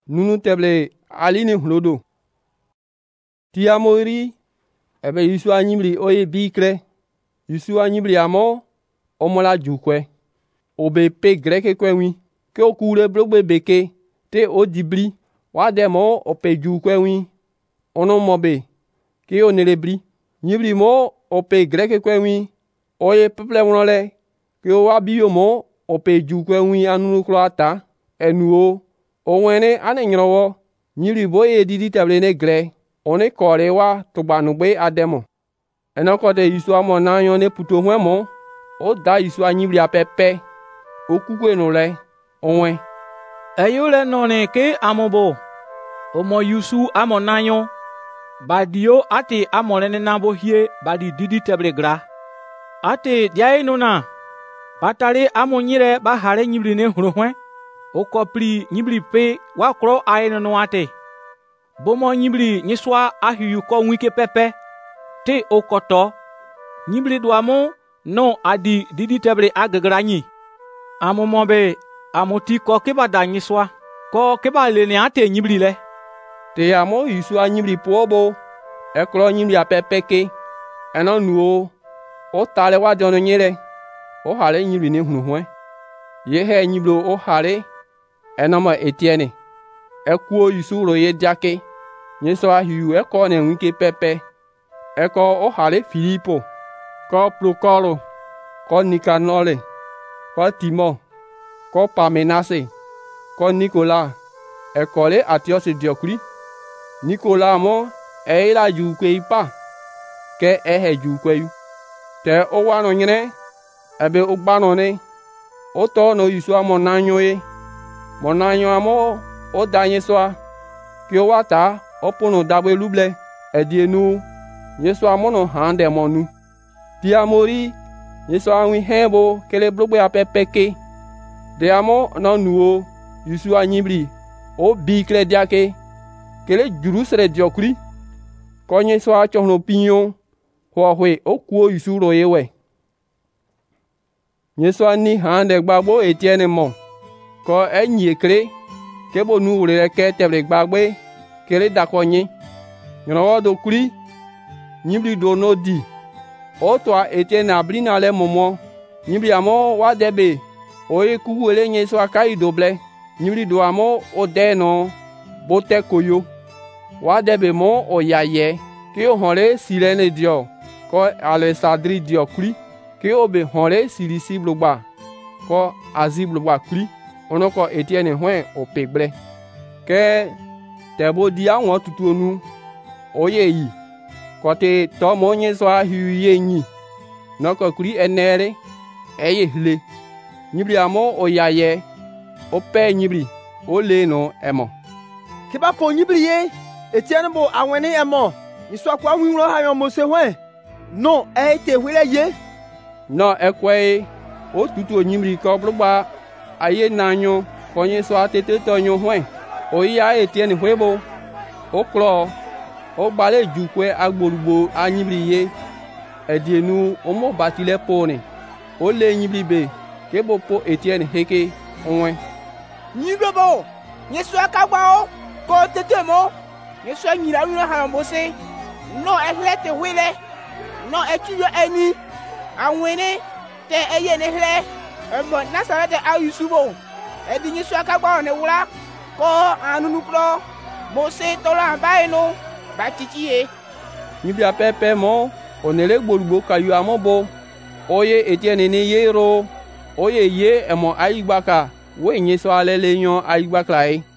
nunu teble alini hlodo. Tia mori ebe Yusu anyibli oye bikre. Yusu anyibli amo omola jukwe. Obe pe greke kwe wi. Ke okure blogbe beke te o dibli. Wade mo ope jukwe wi. Ono mobe ke onerebli. Nyibli mo ope greke kwe wi. Oye peple wonole ke o wabiyo mo ope jukwe wi anunu klo ata. Enuo owene ane nyrowo. Nyibli boye didi teble ne gre. One kore wa tugbanugbe ademo. Enokote Yusu amo nanyo ne puto mo. O da Yusu anyibli apepe. O kukwe nole. Owen. Eyule none ke amobo. Omo Yusu amo nanyo. Badio ate amolene nabo hie badi didi teble gra. Ate diae nona. Batale amo nyire ba hare nyibli ne hrohwen. Oko pli nyibli pe wa kro aye no ate. Bomo nyibli nyiswa ahiyu ko wike pepe. Te okoto. Nyibli duamo no adi didi teble agagranyi. Amo mobe amoti ko keba da nyiswa. Ko keba lene ate nyibli le. Te amo Yusu anyibli pobo. Ekro nyibli apepeke. Eno nuo. O tale wa jono nyere. O hare nyibli ne hnuhwe. Yehe nyiblo o hare. Enoma Etienne. Ekuo Yusu roye diake. Nyeso ahiu eko ne wike pepe. Eko o hare Filipo. Ko Prokoro. Ko Nikanole. Ko Timo. Ko Pamenase. Ko Nicolas. Ekole Atios diokri. Nicolas mo eila jukwe ipa. Ke ehe jukwe yu. Te o wano nyene. Ebe ugbano ne. O to no Yusu amo nanyo ye. Monanyo amo o danye soa. Ki o wata opono dabwe luble. Edienu. Yesu amono hande monu. Tia mori. Yesu anwi hebo kele blogbe apepeke. De amo no nuo. Yusu anyibli. O bikle diake. Kele jurusre diokri. Konye soa chohno pinyon. Huahwe o kuo Yusu royewe. Yesu ani hande gbagbo Etienne mo. Ko enyi kre. Kebo nu ure ke teble gbagbe. Kele dakonye. Nyrowo do kuri. Nyibli do no di. O toa Etienne ablina le momo. Nyibli amo wadebe. Oye kuwele Yesu akai doble. Nyibli do amo o deno. Bote koyo. Wadebe mo o yaye. Ke o honle Sirene dio. Ko Alessandri dio kuri. Ke o be honle Silisi blogba. Ko Azi blogba kuri. Onoko Etienne hwen o pegble. Ke tebo di awon tutu onu. Oye yi. Kote to mo Yesu ahiu ye nyi. Noko kuri enere. Eye hle. Nyibli amo o yaye. O pe nyibli. O le no emo. Kiba po nyibli ye. Etienne bo awene emo. Niswa kwa winro ha yon mose hwen. No te hwele ye. No ekwe. O tutu nyibli ko blogba. Aye nanyo. Konye so atete tonyo hwen. O ya Etienne hwebo. O klo. O bale jukwe agborubo anyibli ye. Edienu omo batile pone. O le nyibli be. Kebo po Etienne heke onwe. Nyibli bo. Yesu akagba o. Ko tete mo. Yesu nyira wino ha mose. No ehlete wile. No etuyo eni. Awene te eye ne hle. Ebo Nasarete a Yusu bo. Edi Yesu akagba ne wura. Ko anunu klo. Mose tola bae no. Batitie. Nyibli apepe mo. Onele gborubo kayu amobo. Oye Etienne ne yero. Oye ye emo ayigbaka. We Yesu alele yon ayigbaka e.